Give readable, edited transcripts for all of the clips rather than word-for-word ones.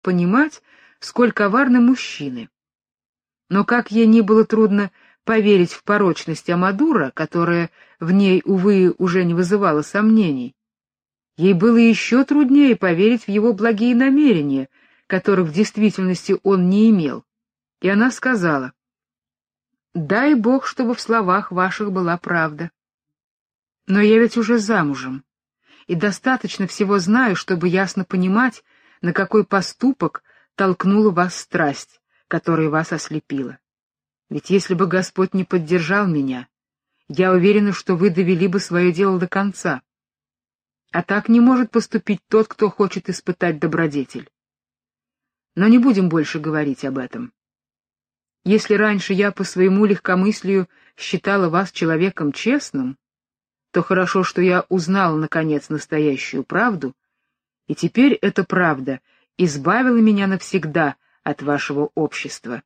понимать, сколь коварны мужчины. Но как ей ни было трудно поверить в порочность Амадура, которая в ней, увы, уже не вызывала сомнений, ей было еще труднее поверить в его благие намерения, которых в действительности он не имел. И она сказала: «Дай Бог, чтобы в словах ваших была правда. Но я ведь уже замужем, и достаточно всего знаю, чтобы ясно понимать, на какой поступок толкнула вас страсть, которая вас ослепила. Ведь если бы Господь не поддержал меня, я уверена, что вы довели бы свое дело до конца. А так не может поступить тот, кто хочет испытать добродетель. Но не будем больше говорить об этом. Если раньше я по своему легкомыслию считала вас человеком честным, то хорошо, что я узнала, наконец, настоящую правду, и теперь эта правда избавила меня навсегда от вашего общества».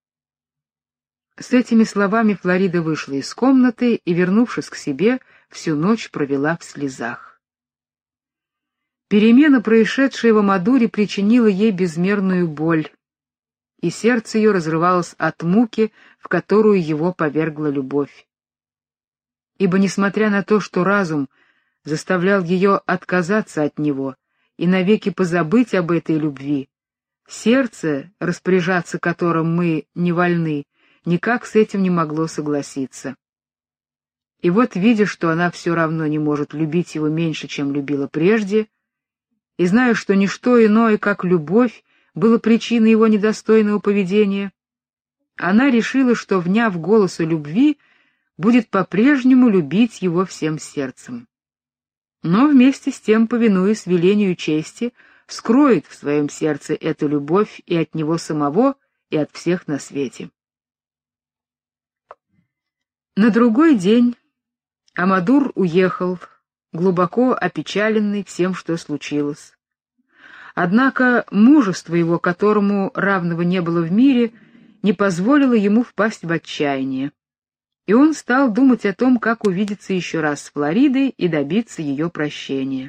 С этими словами Флорида вышла из комнаты и, вернувшись к себе, всю ночь провела в слезах. Перемена, происшедшая в Амадуре, причинила ей безмерную боль, и сердце ее разрывалось от муки, в которую его повергла любовь. Ибо, несмотря на то, что разум заставлял ее отказаться от него и навеки позабыть об этой любви, сердце, распоряжаться которым мы не вольны, никак с этим не могло согласиться. И вот, видя, что она все равно не может любить его меньше, чем любила прежде, и зная, что ничто иное, как любовь, было причиной его недостойного поведения, она решила, что, вняв голосу любви, будет по-прежнему любить его всем сердцем. Но вместе с тем, повинуясь велению чести, скроет в своем сердце эту любовь и от него самого, и от всех на свете. На другой день Амадур уехал, глубоко опечаленный всем, что случилось. Однако мужество его, которому равного не было в мире, не позволило ему впасть в отчаяние, и он стал думать о том, как увидеться еще раз с Флоридой и добиться ее прощения.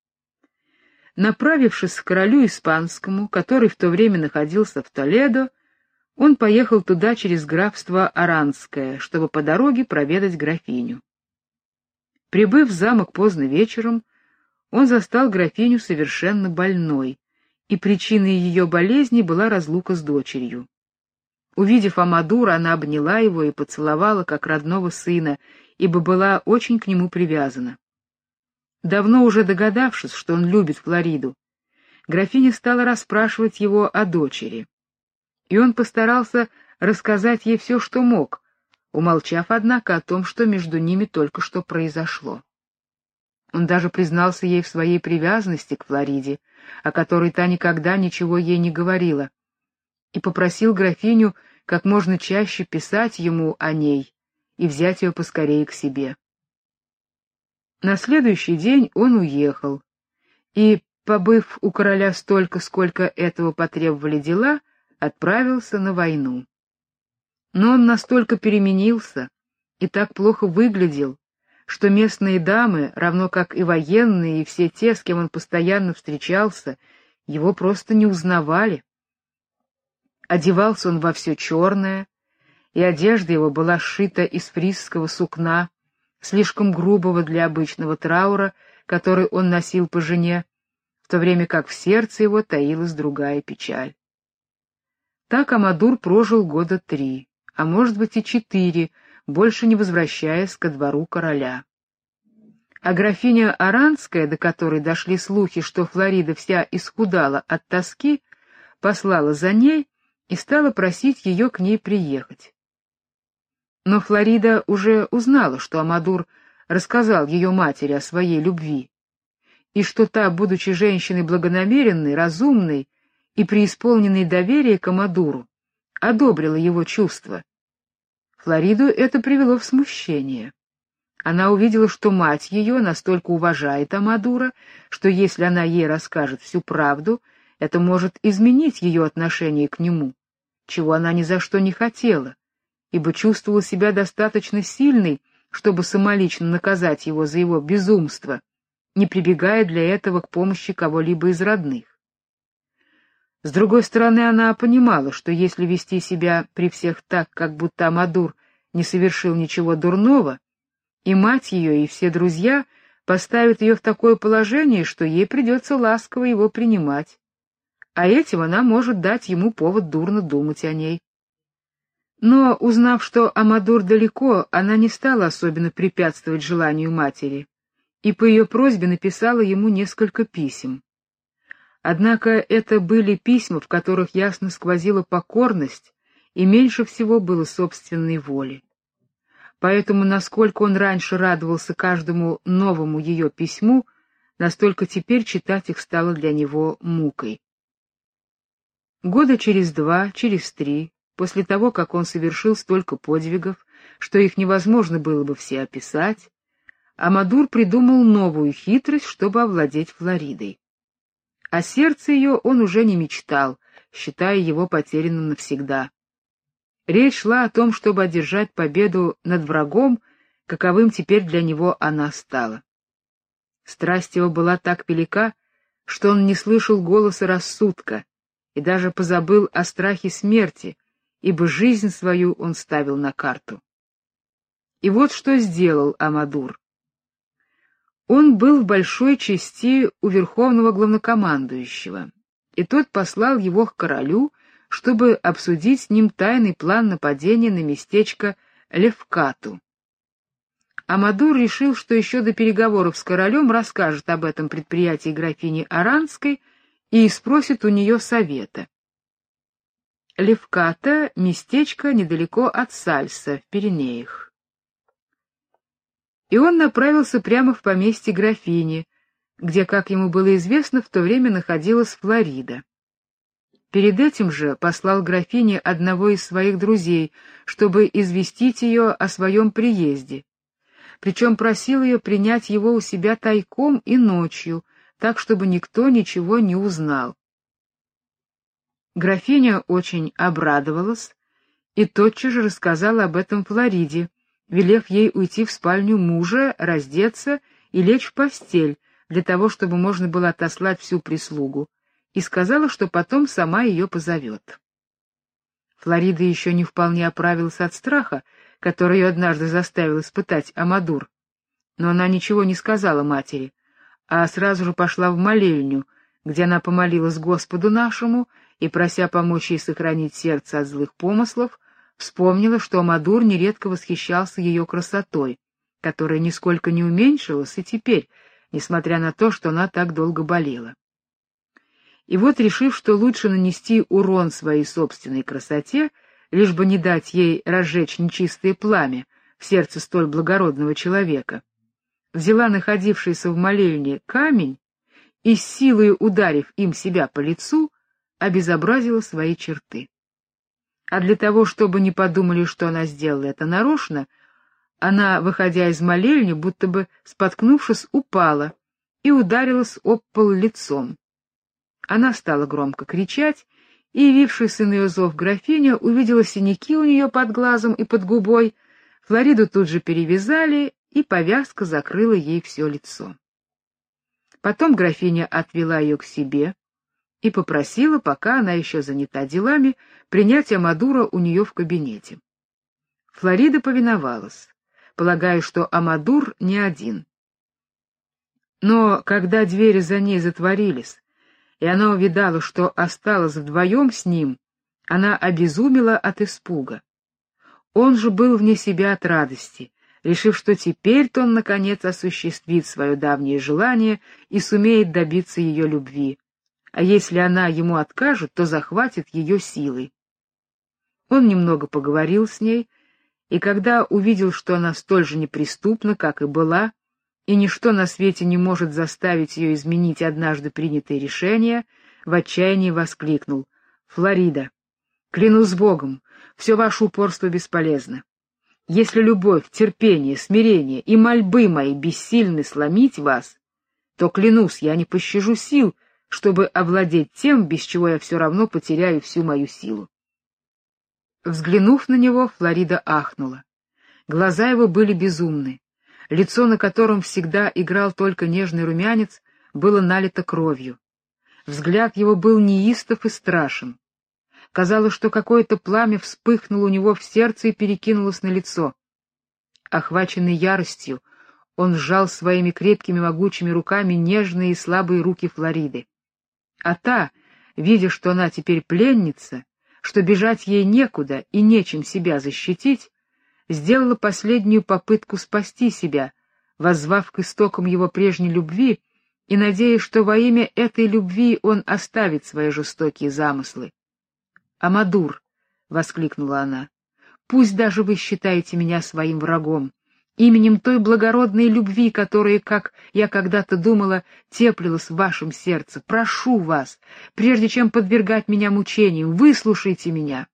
Направившись к королю испанскому, который в то время находился в Толедо, он поехал туда через графство Аранское, чтобы по дороге проведать графиню. Прибыв в замок поздно вечером, он застал графиню совершенно больной, и причиной ее болезни была разлука с дочерью. Увидев Амадура, она обняла его и поцеловала как родного сына, ибо была очень к нему привязана. Давно уже догадавшись, что он любит Флориду, графиня стала расспрашивать его о дочери, и он постарался рассказать ей все, что мог, умолчав, однако, о том, что между ними только что произошло. Он даже признался ей в своей привязанности к Флориде, о которой та никогда ничего ей не говорила, и попросил графиню как можно чаще писать ему о ней и взять ее поскорее к себе. На следующий день он уехал, и, побыв у короля столько, сколько этого потребовали дела, отправился на войну. Но он настолько переменился и так плохо выглядел, что местные дамы, равно как и военные, и все те, с кем он постоянно встречался, его просто не узнавали. Одевался он во все черное, и одежда его была сшита из фрисского сукна, слишком грубого для обычного траура, который он носил по жене, в то время как в сердце его таилась другая печаль. Так Амадур прожил года 3, а может быть и 4, больше не возвращаясь ко двору короля. А графиня Аранская, до которой дошли слухи, что Флорида вся исхудала от тоски, послала за ней и стала просить ее к ней приехать. Но Флорида уже узнала, что Амадур рассказал ее матери о своей любви, и что та, будучи женщиной благонамеренной, разумной и преисполненной доверия к Амадуру, одобрила его чувства. Флориду это привело в смущение. Она увидела, что мать ее настолько уважает Амадура, что если она ей расскажет всю правду, это может изменить ее отношение к нему, чего она ни за что не хотела, ибо чувствовала себя достаточно сильной, чтобы самолично наказать его за его безумство, не прибегая для этого к помощи кого-либо из родных. С другой стороны, она понимала, что если вести себя при всех так, как будто Амадур не совершил ничего дурного, и мать ее, и все друзья поставят ее в такое положение, что ей придется ласково его принимать, а этим она может дать ему повод дурно думать о ней. Но, узнав, что Амадур далеко, она не стала особенно препятствовать желанию матери, и по ее просьбе написала ему несколько писем. Однако это были письма, в которых ясно сквозила покорность, и меньше всего было собственной воли. Поэтому, насколько он раньше радовался каждому новому ее письму, настолько теперь читать их стало для него мукой. Года через 2, через 3, после того, как он совершил столько подвигов, что их невозможно было бы все описать, Амадур придумал новую хитрость, чтобы овладеть Флоридой. О сердце ее он уже не мечтал, считая его потерянным навсегда. Речь шла о том, чтобы одержать победу над врагом, каковым теперь для него она стала. Страсть его была так велика, что он не слышал голоса рассудка и даже позабыл о страхе смерти, ибо жизнь свою он ставил на карту. И вот что сделал Амадур. Он был в большой части у верховного главнокомандующего, и тот послал его к королю, чтобы обсудить с ним тайный план нападения на местечко Левкату. Амадур решил, что еще до переговоров с королем расскажет об этом предприятии графини Аранской и спросит у нее совета. Левката — местечко недалеко от Сальса, в Пиренеях. И он направился прямо в поместье графини, где, как ему было известно, в то время находилась Флорида. Перед этим же послал графине одного из своих друзей, чтобы известить ее о своем приезде, причем просил ее принять его у себя тайком и ночью, так, чтобы никто ничего не узнал. Графиня очень обрадовалась и тотчас же рассказала об этом Флориде, велев ей уйти в спальню мужа, раздеться и лечь в постель, для того, чтобы можно было отослать всю прислугу, и сказала, что потом сама ее позовет. Флорида еще не вполне оправилась от страха, который ее однажды заставил испытать Амадур, но она ничего не сказала матери, а сразу же пошла в молельню, где она помолилась Господу нашему и, прося помочь ей сохранить сердце от злых помыслов, вспомнила, что Амадур нередко восхищался ее красотой, которая нисколько не уменьшилась и теперь, несмотря на то, что она так долго болела. И вот, решив, что лучше нанести урон своей собственной красоте, лишь бы не дать ей разжечь нечистое пламя в сердце столь благородного человека, взяла находившийся в молельне камень и, с силой ударив им себя по лицу, обезобразила свои черты. А для того, чтобы не подумали, что она сделала это нарочно, она, выходя из молельни, будто бы споткнувшись, упала и ударилась об пол лицом. Она стала громко кричать, и, явившаяся на ее зов графиня, увидела синяки у нее под глазом и под губой. Флориду тут же перевязали, и повязка закрыла ей все лицо. Потом графиня отвела ее к себе и попросила, пока она еще занята делами, принять Амадура у нее в кабинете. Флорида повиновалась, полагая, что Амадур не один. Но когда двери за ней затворились, и она увидала, что осталась вдвоем с ним, она обезумела от испуга. Он же был вне себя от радости, решив, что теперь-то он, наконец, осуществит свое давнее желание и сумеет добиться ее любви, а если она ему откажет, то захватит ее силой. Он немного поговорил с ней, и когда увидел, что она столь же неприступна, как и была, и ничто на свете не может заставить ее изменить однажды принятое решение, в отчаянии воскликнул: «Флорида, клянусь Богом, все ваше упорство бесполезно. Если любовь, терпение, смирение и мольбы мои бессильны сломить вас, то, клянусь, я не пощажу сил, чтобы овладеть тем, без чего я все равно потеряю всю мою силу». Взглянув на него, Флорида ахнула. Глаза его были безумны. Лицо, на котором всегда играл только нежный румянец, было налито кровью. Взгляд его был неистов и страшен. Казалось, что какое-то пламя вспыхнуло у него в сердце и перекинулось на лицо. Охваченный яростью, он сжал своими крепкими могучими руками нежные и слабые руки Флориды. А та, видя, что она теперь пленница, что бежать ей некуда и нечем себя защитить, сделала последнюю попытку спасти себя, воззвав к истокам его прежней любви и надеясь, что во имя этой любви он оставит свои жестокие замыслы. «Амадур!» — воскликнула она. «Пусть даже вы считаете меня своим врагом, именем той благородной любви, которая, как я когда-то думала, теплилась в вашем сердце. Прошу вас, прежде чем подвергать меня мучениям, выслушайте меня».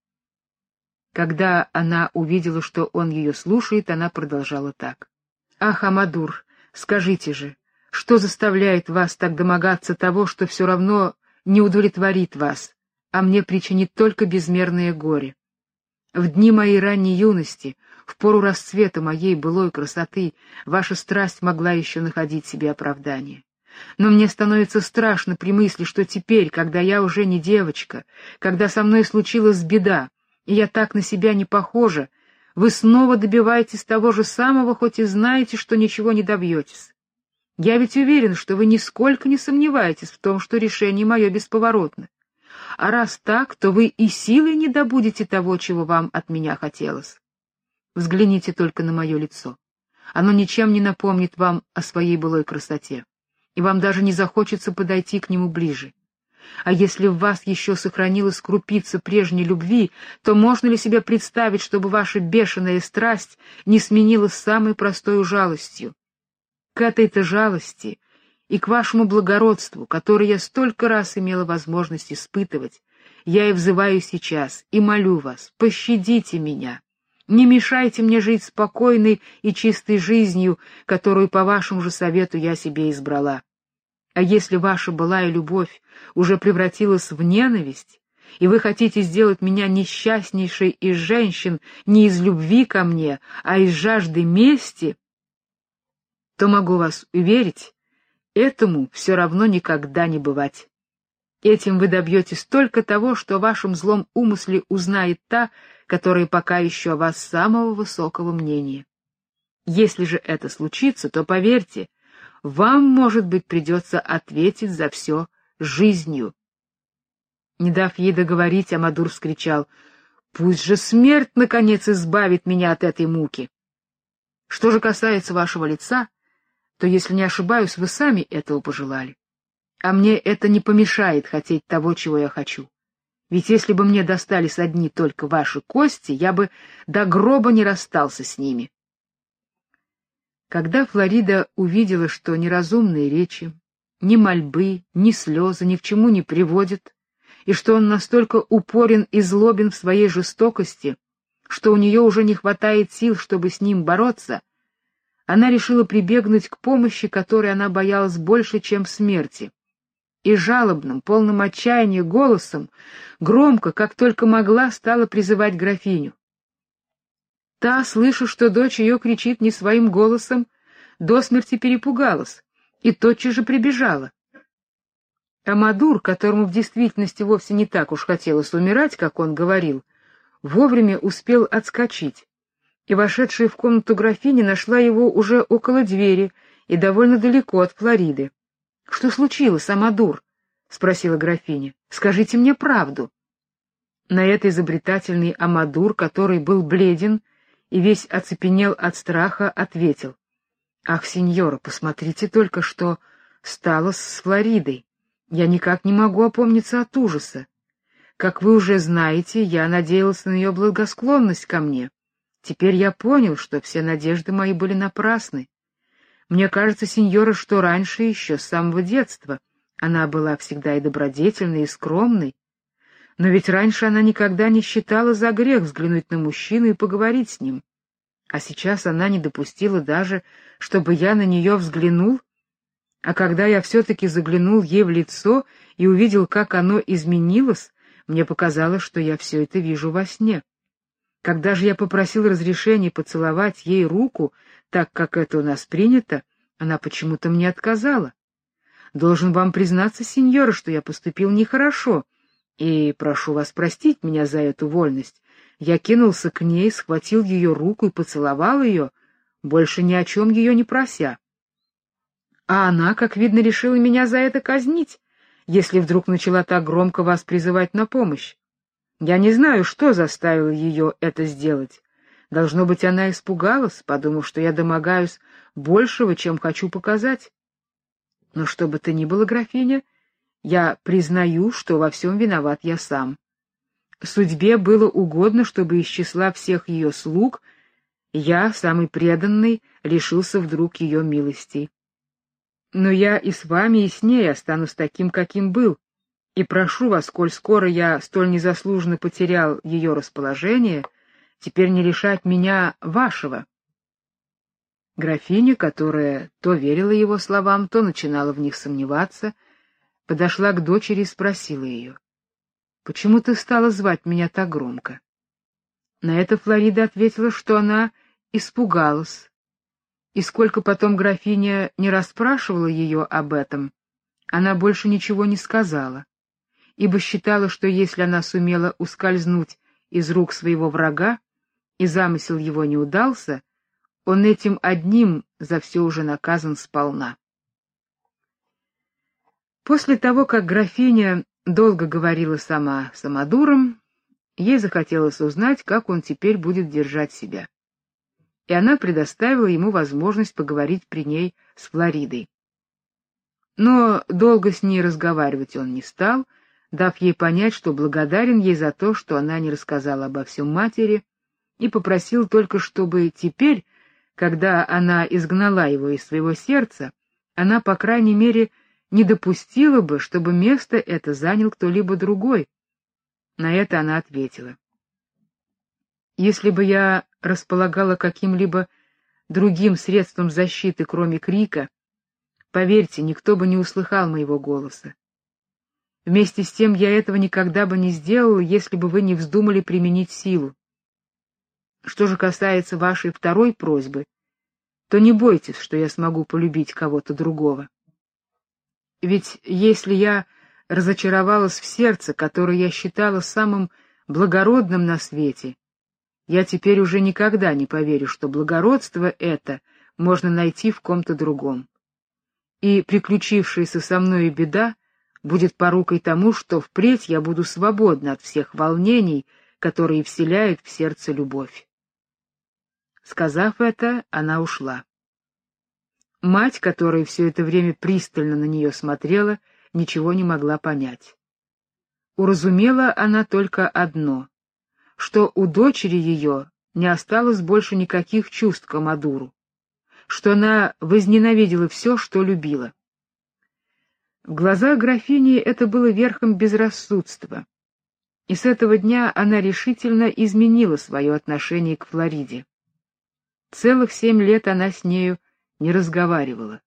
Когда она увидела, что он ее слушает, она продолжала так. «Ах, Амадур, скажите же, что заставляет вас так домогаться того, что все равно не удовлетворит вас, а мне причинит только безмерное горе? В дни моей ранней юности, в пору расцвета моей былой красоты, ваша страсть могла еще находить себе оправдание. Но мне становится страшно при мысли, что теперь, когда я уже не девочка, когда со мной случилась беда, и я так на себя не похожа, вы снова добиваетесь того же самого, хоть и знаете, что ничего не добьетесь. Я ведь уверен, что вы нисколько не сомневаетесь в том, что решение мое бесповоротно. А раз так, то вы и силой не добудете того, чего вам от меня хотелось. Взгляните только на мое лицо. Оно ничем не напомнит вам о своей былой красоте, и вам даже не захочется подойти к нему ближе. А если в вас еще сохранилась крупица прежней любви, то можно ли себе представить, чтобы ваша бешеная страсть не сменилась самой простой жалостью? К этой-то жалости и к вашему благородству, которое я столько раз имела возможность испытывать, я и взываю сейчас, и молю вас, пощадите меня. Не мешайте мне жить спокойной и чистой жизнью, которую по вашему же совету я себе избрала. А если ваша былая любовь уже превратилась в ненависть, и вы хотите сделать меня несчастнейшей из женщин не из любви ко мне, а из жажды мести, то могу вас уверить, этому все равно никогда не бывать. Этим вы добьетесь только того, что о вашем злом умысле узнает та, которая пока еще о вас самого высокого мнения. Если же это случится, то, поверьте, вам, может быть, придется ответить за все жизнью. Не дав ей договорить, Амадур вскричал: «Пусть же смерть, наконец, избавит меня от этой муки! Что же касается вашего лица, то, если не ошибаюсь, вы сами этого пожелали. А мне это не помешает хотеть того, чего я хочу. Ведь если бы мне достались одни только ваши кости, я бы до гроба не расстался с ними». Когда Флорида увидела, что неразумные речи, ни мольбы, ни слезы ни к чему не приводят, и что он настолько упорен и злобен в своей жестокости, что у нее уже не хватает сил, чтобы с ним бороться, она решила прибегнуть к помощи, которой она боялась больше, чем смерти, и жалобным, полным отчаяния голосом, громко, как только могла, стала призывать графиню. Та, слыша, что дочь ее кричит не своим голосом, до смерти перепугалась и тотчас же прибежала. Амадур, которому в действительности вовсе не так уж хотелось умирать, как он говорил, вовремя успел отскочить, и вошедшая в комнату графиня нашла его уже около двери и довольно далеко от Флориды. — Что случилось, Амадур? — спросила графиня. — Скажите мне правду. На это изобретательный Амадур, который был бледен и весь оцепенел от страха, ответил: «Ах, сеньора, посмотрите только, что стало с Флоридой. Я никак не могу опомниться от ужаса. Как вы уже знаете, я надеялся на ее благосклонность ко мне. Теперь я понял, что все надежды мои были напрасны. Мне кажется, сеньора, что раньше еще, с самого детства, она была всегда и добродетельной, и скромной. Но ведь раньше она никогда не считала за грех взглянуть на мужчину и поговорить с ним. А сейчас она не допустила даже, чтобы я на нее взглянул. А когда я все-таки заглянул ей в лицо и увидел, как оно изменилось, мне показалось, что я все это вижу во сне. Когда же я попросил разрешения поцеловать ей руку, так как это у нас принято, она почему-то мне отказала. Должен вам признаться, сеньора, что я поступил нехорошо, и прошу вас простить меня за эту вольность. Я кинулся к ней, схватил ее руку и поцеловал ее, больше ни о чем ее не прося. А она, как видно, решила меня за это казнить, если вдруг начала так громко вас призывать на помощь. Я не знаю, что заставило ее это сделать. Должно быть, она испугалась, подумав, что я домогаюсь большего, чем хочу показать. Но что бы то ни было, графиня, я признаю, что во всем виноват я сам. Судьбе было угодно, чтобы из числа всех ее слуг я, самый преданный, лишился вдруг ее милостей. Но я и с вами, и с ней останусь таким, каким был, и прошу вас, коль скоро я столь незаслуженно потерял ее расположение, теперь не лишать меня вашего. Графиня, которая то верила его словам, то начинала в них сомневаться, подошла к дочери и спросила ее: «Почему ты стала звать меня так громко?» На это Флорида ответила, что она испугалась. И сколько потом графиня не расспрашивала ее об этом, она больше ничего не сказала, ибо считала, что если она сумела ускользнуть из рук своего врага, и замысел его не удался, он этим одним за все уже наказан сполна. После того, как графиня долго говорила сама с Амадуром, ей захотелось узнать, как он теперь будет держать себя. И она предоставила ему возможность поговорить при ней с Флоридой. Но долго с ней разговаривать он не стал, дав ей понять, что благодарен ей за то, что она не рассказала обо всем матери, и попросил только, чтобы теперь, когда она изгнала его из своего сердца, она, по крайней мере, не допустила бы, чтобы место это занял кто-либо другой. На это она ответила: «Если бы я располагала каким-либо другим средством защиты, кроме крика, поверьте, никто бы не услыхал моего голоса. Вместе с тем я этого никогда бы не сделала, если бы вы не вздумали применить силу. Что же касается вашей второй просьбы, то не бойтесь, что я смогу полюбить кого-то другого. Ведь если я разочаровалась в сердце, которое я считала самым благородным на свете, я теперь уже никогда не поверю, что благородство это можно найти в ком-то другом. И приключившаяся со мной беда будет порукой тому, что впредь я буду свободна от всех волнений, которые вселяет в сердце любовь». Сказав это, она ушла. Мать, которая все это время пристально на нее смотрела, ничего не могла понять. Уразумела она только одно, что у дочери ее не осталось больше никаких чувств к Амадуру, что она возненавидела все, что любила. В глазах графини это было верхом безрассудства, и с этого дня она решительно изменила свое отношение к Флориде. Целых 7 лет она с нею не разговаривала.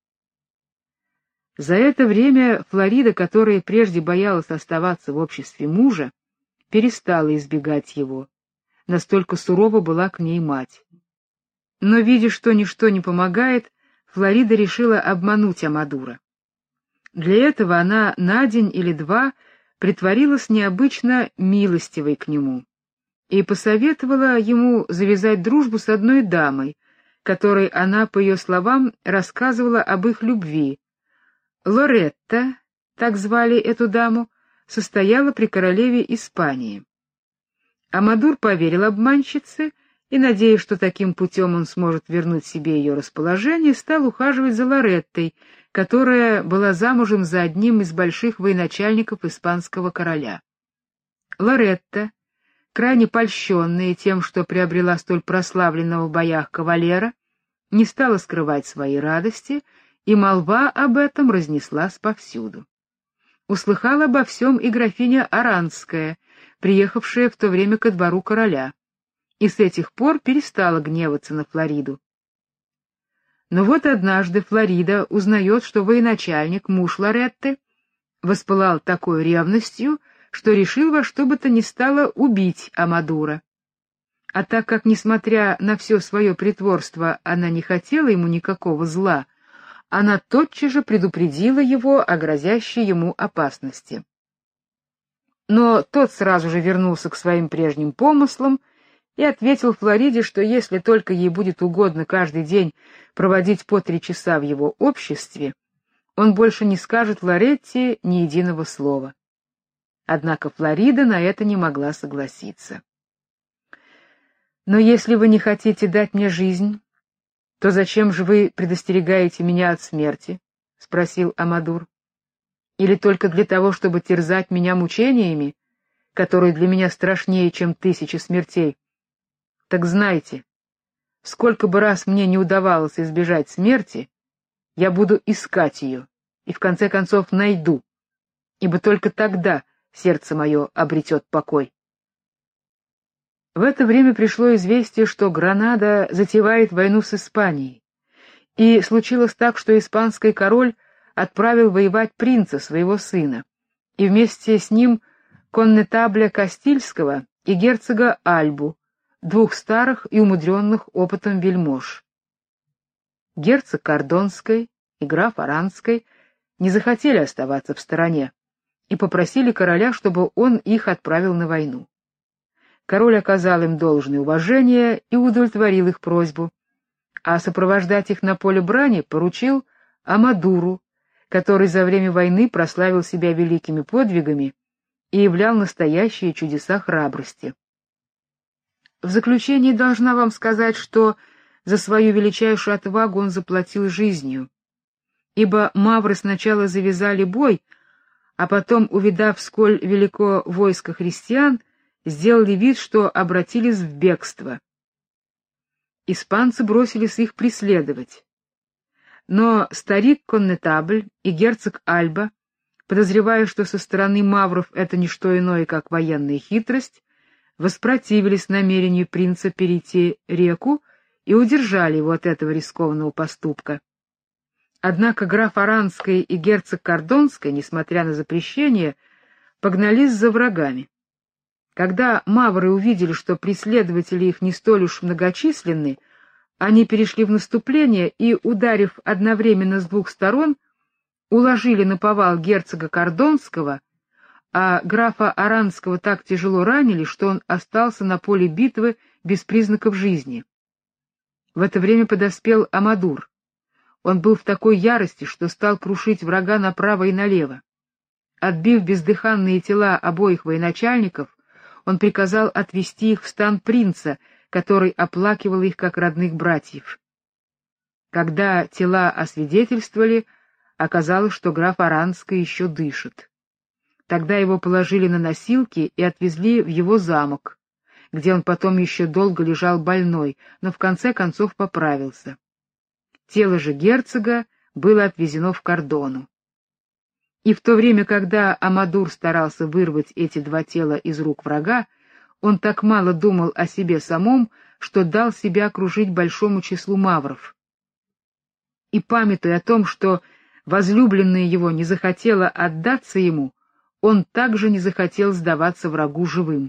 За это время Флорида, которая прежде боялась оставаться в обществе мужа, перестала избегать его. Настолько сурова была к ней мать. Но, видя, что ничто не помогает, Флорида решила обмануть Амадура. Для этого она на день или два притворилась необычно милостивой к нему и посоветовала ему завязать дружбу с одной дамой, которой она, по ее словам, рассказывала об их любви. Лоретта, так звали эту даму, состояла при королеве Испании. Амадур поверил обманщице и, надеясь, что таким путем он сможет вернуть себе ее расположение, стал ухаживать за Лореттой, которая была замужем за одним из больших военачальников испанского короля. Лоретта, крайне польщенная тем, что приобрела столь прославленного в боях кавалера, не стала скрывать своей радости, и молва об этом разнеслась повсюду. Услыхала обо всем и графиня Аранская, приехавшая в то время ко двору короля, и с этих пор перестала гневаться на Флориду. Но вот однажды Флорида узнает, что военачальник, муж Лоретты, воспылал такой ревностью, что решил во что бы то ни стало убить Амадура. А так как, несмотря на все свое притворство, она не хотела ему никакого зла, она тотчас же предупредила его о грозящей ему опасности. Но тот сразу же вернулся к своим прежним помыслам и ответил Флориде, что если только ей будет угодно каждый день проводить по 3 часа в его обществе, он больше не скажет Лоретти ни единого слова. Однако Флорида на это не могла согласиться. «Но если вы не хотите дать мне жизнь, то зачем же вы предостерегаете меня от смерти?» — спросил Амадур. «Или только для того, чтобы терзать меня мучениями, которые для меня страшнее, чем 1000 смертей? Так знайте, сколько бы раз мне не удавалось избежать смерти, я буду искать ее и в конце концов найду, ибо только тогда сердце мое обретет покой». В это время пришло известие, что Гранада затевает войну с Испанией, и случилось так, что испанский король отправил воевать принца, своего сына, и вместе с ним коннетабля Кастильского и герцога Альбу, 2 старых и умудренных опытом вельмож. Герцог Кордонской и граф Аранской не захотели оставаться в стороне и попросили короля, чтобы он их отправил на войну. Король оказал им должное уважение и удовлетворил их просьбу, а сопровождать их на поле брани поручил Амадуру, который за время войны прославил себя великими подвигами и являл настоящие чудеса храбрости. В заключение должна вам сказать, что за свою величайшую отвагу он заплатил жизнью, ибо мавры сначала завязали бой, а потом, увидав, сколь велико войско христиан, сделали вид, что обратились в бегство. Испанцы бросились их преследовать. Но старик-коннетабль и герцог Альба, подозревая, что со стороны мавров это не что иное, как военная хитрость, воспротивились намерению принца перейти реку и удержали его от этого рискованного поступка. Однако граф Аранский и герцог Кордонский, несмотря на запрещение, погнались за врагами. Когда мавры увидели, что преследователи их не столь уж многочисленны, они перешли в наступление и, ударив одновременно с 2 сторон, уложили наповал герцога Кордонского, а графа Аранского так тяжело ранили, что он остался на поле битвы без признаков жизни. В это время подоспел Амадур. Он был в такой ярости, что стал крушить врага направо и налево. Отбив бездыханные тела обоих военачальников, он приказал отвести их в стан принца, который оплакивал их как родных братьев. Когда тела освидетельствовали, оказалось, что граф Аранский еще дышит. Тогда его положили на носилки и отвезли в его замок, где он потом еще долго лежал больной, но в конце концов поправился. Тело же герцога было отвезено в Кордону. И в то время, когда Амадур старался вырвать эти 2 тела из рук врага, он так мало думал о себе самом, что дал себя окружить большому числу мавров. И, памятуя о том, что возлюбленная его не захотела отдаться ему, он также не захотел сдаваться врагу живым.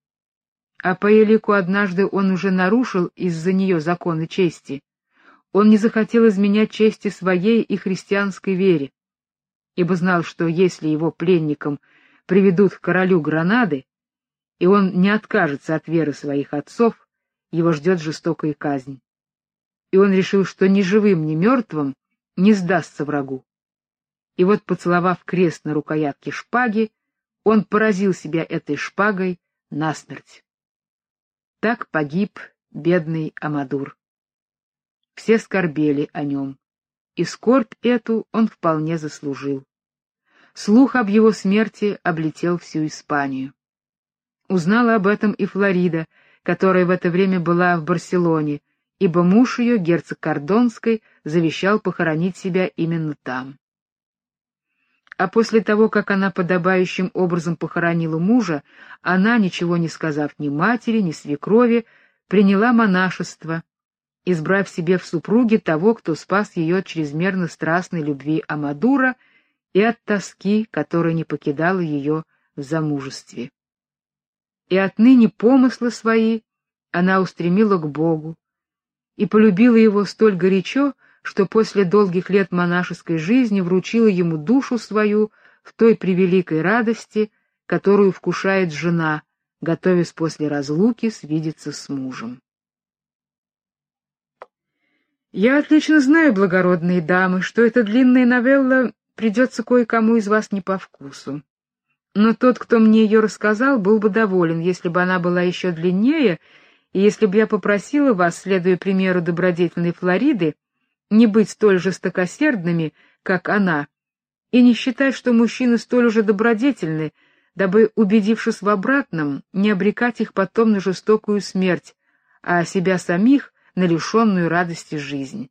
А по элику однажды он уже нарушил из-за нее законы чести. Он не захотел изменять чести своей и христианской вере, ибо знал, что если его пленником приведут к королю Гранады, и он не откажется от веры своих отцов, его ждет жестокая казнь. И он решил, что ни живым, ни мертвым не сдастся врагу. И вот, поцеловав крест на рукоятке шпаги, он поразил себя этой шпагой насмерть. Так погиб бедный Амадур. Все скорбели о нем, и скорбь эту он вполне заслужил. Слух об его смерти облетел всю Испанию. Узнала об этом и Флорида, которая в это время была в Барселоне, ибо муж ее, герцог Кордонский, завещал похоронить себя именно там. А после того, как она подобающим образом похоронила мужа, она, ничего не сказав ни матери, ни свекрови, приняла монашество, избрав себе в супруге того, кто спас ее от чрезмерно страстной любви Амадура и от тоски, которая не покидала ее в замужестве. И отныне помыслы свои она устремила к Богу и полюбила его столь горячо, что после долгих лет монашеской жизни вручила ему душу свою в той превеликой радости, которую вкушает жена, готовясь после разлуки свидеться с мужем. Я отлично знаю, благородные дамы, что эта длинная новелла придется кое-кому из вас не по вкусу. Но тот, кто мне ее рассказал, был бы доволен, если бы она была еще длиннее, и если бы я попросила вас, следуя примеру добродетельной Флориды, не быть столь жестокосердными, как она, и не считать, что мужчины столь уже добродетельны, дабы, убедившись в обратном, не обрекать их потом на жестокую смерть, а себя самих на лишенную радости жизнь.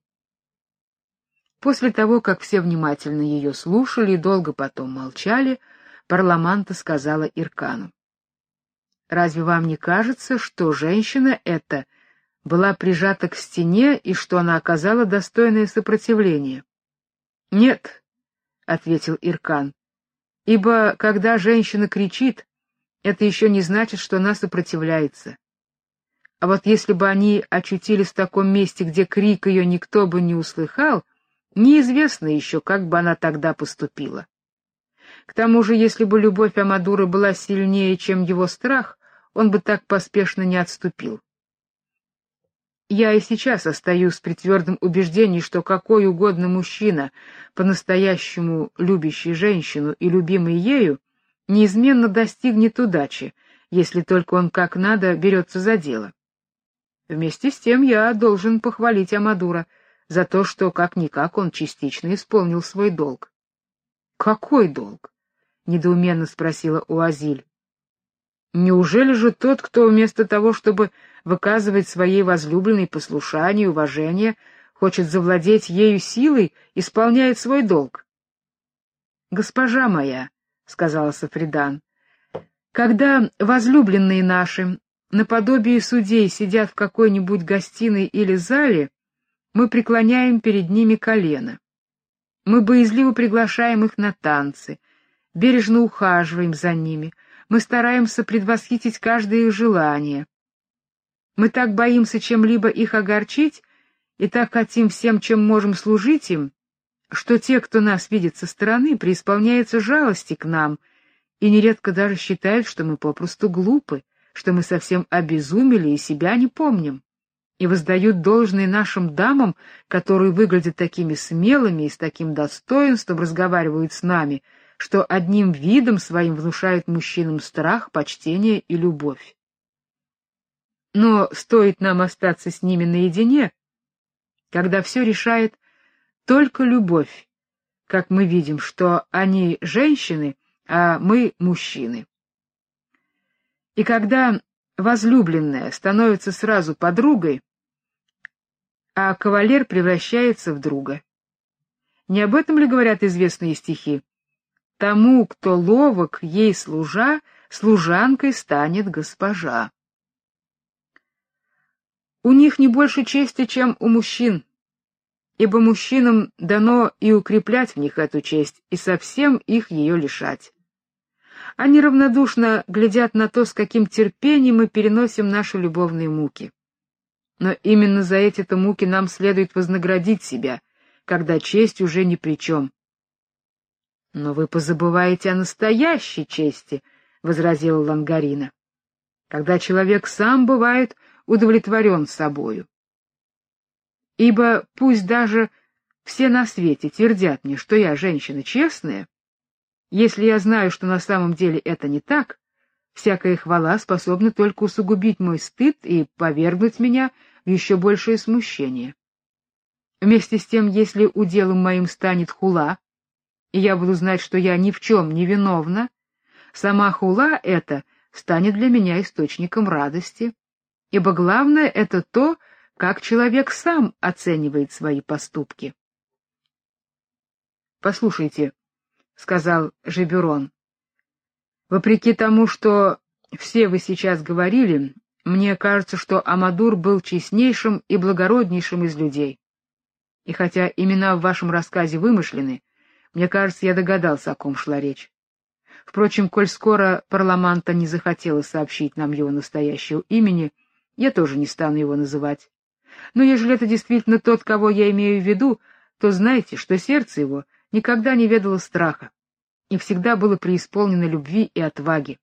После того, как все внимательно ее слушали и долго потом молчали, Парламанта сказала Иркану: «Разве вам не кажется, что женщина эта была прижата к стене и что она оказала достойное сопротивление?» «Нет», — ответил Иркан, — «ибо когда женщина кричит, это еще не значит, что она сопротивляется. А вот если бы они очутились в таком месте, где крик ее никто бы не услыхал, неизвестно еще, как бы она тогда поступила. К тому же, если бы любовь Амадура была сильнее, чем его страх, он бы так поспешно не отступил. Я и сейчас остаюсь при твердом убеждении, что какой угодно мужчина, по-настоящему любящий женщину и любимый ею, неизменно достигнет удачи, если только он как надо берется за дело. Вместе с тем я должен похвалить Амадура за то, что как-никак он частично исполнил свой долг. — Какой долг? — недоуменно спросила Уазиль. — Неужели же тот, кто вместо того, чтобы выказывать своей возлюбленной послушание и уважение, хочет завладеть ею силой, исполняет свой долг? — Госпожа моя, — сказала Сафридан, — когда возлюбленные наши наподобие судей сидят в какой-нибудь гостиной или зале, мы преклоняем перед ними колено. Мы боязливо приглашаем их на танцы, бережно ухаживаем за ними, мы стараемся предвосхитить каждое их желание. Мы так боимся чем-либо их огорчить и так хотим всем, чем можем, служить им, что те, кто нас видит со стороны, преисполняются жалости к нам и нередко даже считают, что мы попросту глупы, что мы совсем обезумели и себя не помним, и воздают должное нашим дамам, которые выглядят такими смелыми и с таким достоинством разговаривают с нами, что одним видом своим внушают мужчинам страх, почтение и любовь. Но стоит нам остаться с ними наедине, когда все решает только любовь, как мы видим, что они женщины, а мы мужчины. И когда возлюбленная становится сразу подругой, а кавалер превращается в друга. Не об этом ли говорят известные стихи? Тому, кто ловок, ей служа, служанкой станет госпожа. У них не больше чести, чем у мужчин, ибо мужчинам дано и укреплять в них эту честь, и совсем их ее лишать. Они равнодушно глядят на то, с каким терпением мы переносим наши любовные муки. Но именно за эти-то муки нам следует вознаградить себя, когда честь уже ни при чем. — Но вы позабываете о настоящей чести, — возразила Лангарина, — когда человек сам бывает удовлетворен собою. Ибо пусть даже все на свете твердят мне, что я женщина честная, если я знаю, что на самом деле это не так, всякая хвала способна только усугубить мой стыд и повергнуть меня в еще большее смущение. Вместе с тем, если уделом моим станет хула, и я буду знать, что я ни в чем не виновна, сама хула эта станет для меня источником радости, ибо главное — это то, как человек сам оценивает свои поступки. «Послушайте», — сказал Жебюрон, — «вопреки тому, что все вы сейчас говорили, мне кажется, что Амадур был честнейшим и благороднейшим из людей. И хотя имена в вашем рассказе вымышлены, мне кажется, я догадался, о ком шла речь. Впрочем, коль скоро Парламанта не захотела сообщить нам его настоящего имени, я тоже не стану его называть. Но ежели это действительно тот, кого я имею в виду, то знайте, что сердце его никогда не ведало страха и всегда было преисполнено любви и отваги.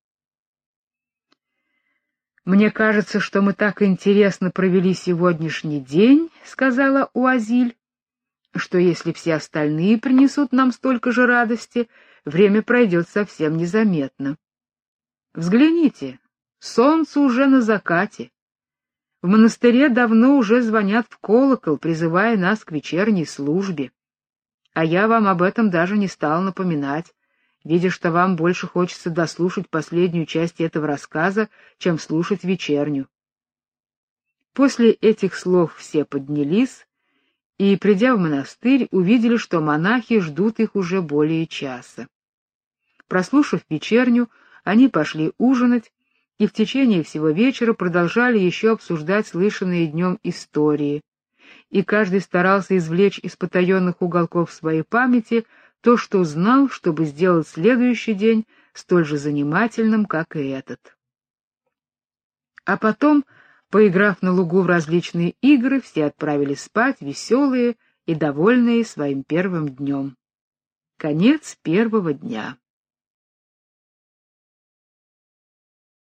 «Мне кажется, что мы так интересно провели сегодняшний день», — сказала Уазиль, «что если все остальные принесут нам столько же радости, время пройдет совсем незаметно. Взгляните, солнце уже на закате. В монастыре давно уже звонят в колокол, призывая нас к вечерней службе. А я вам об этом даже не стал напоминать, видя, что вам больше хочется дослушать последнюю часть этого рассказа, чем слушать вечерню». После этих слов все поднялись и, придя в монастырь, увидели, что монахи ждут их уже более часа. Прослушав вечерню, они пошли ужинать и в течение всего вечера продолжали еще обсуждать слышанные днем истории, и каждый старался извлечь из потаенных уголков своей памяти то, что знал, чтобы сделать следующий день столь же занимательным, как и этот. А потом, поиграв на лугу в различные игры, все отправились спать веселые и довольные своим первым днем. Конец первого дня.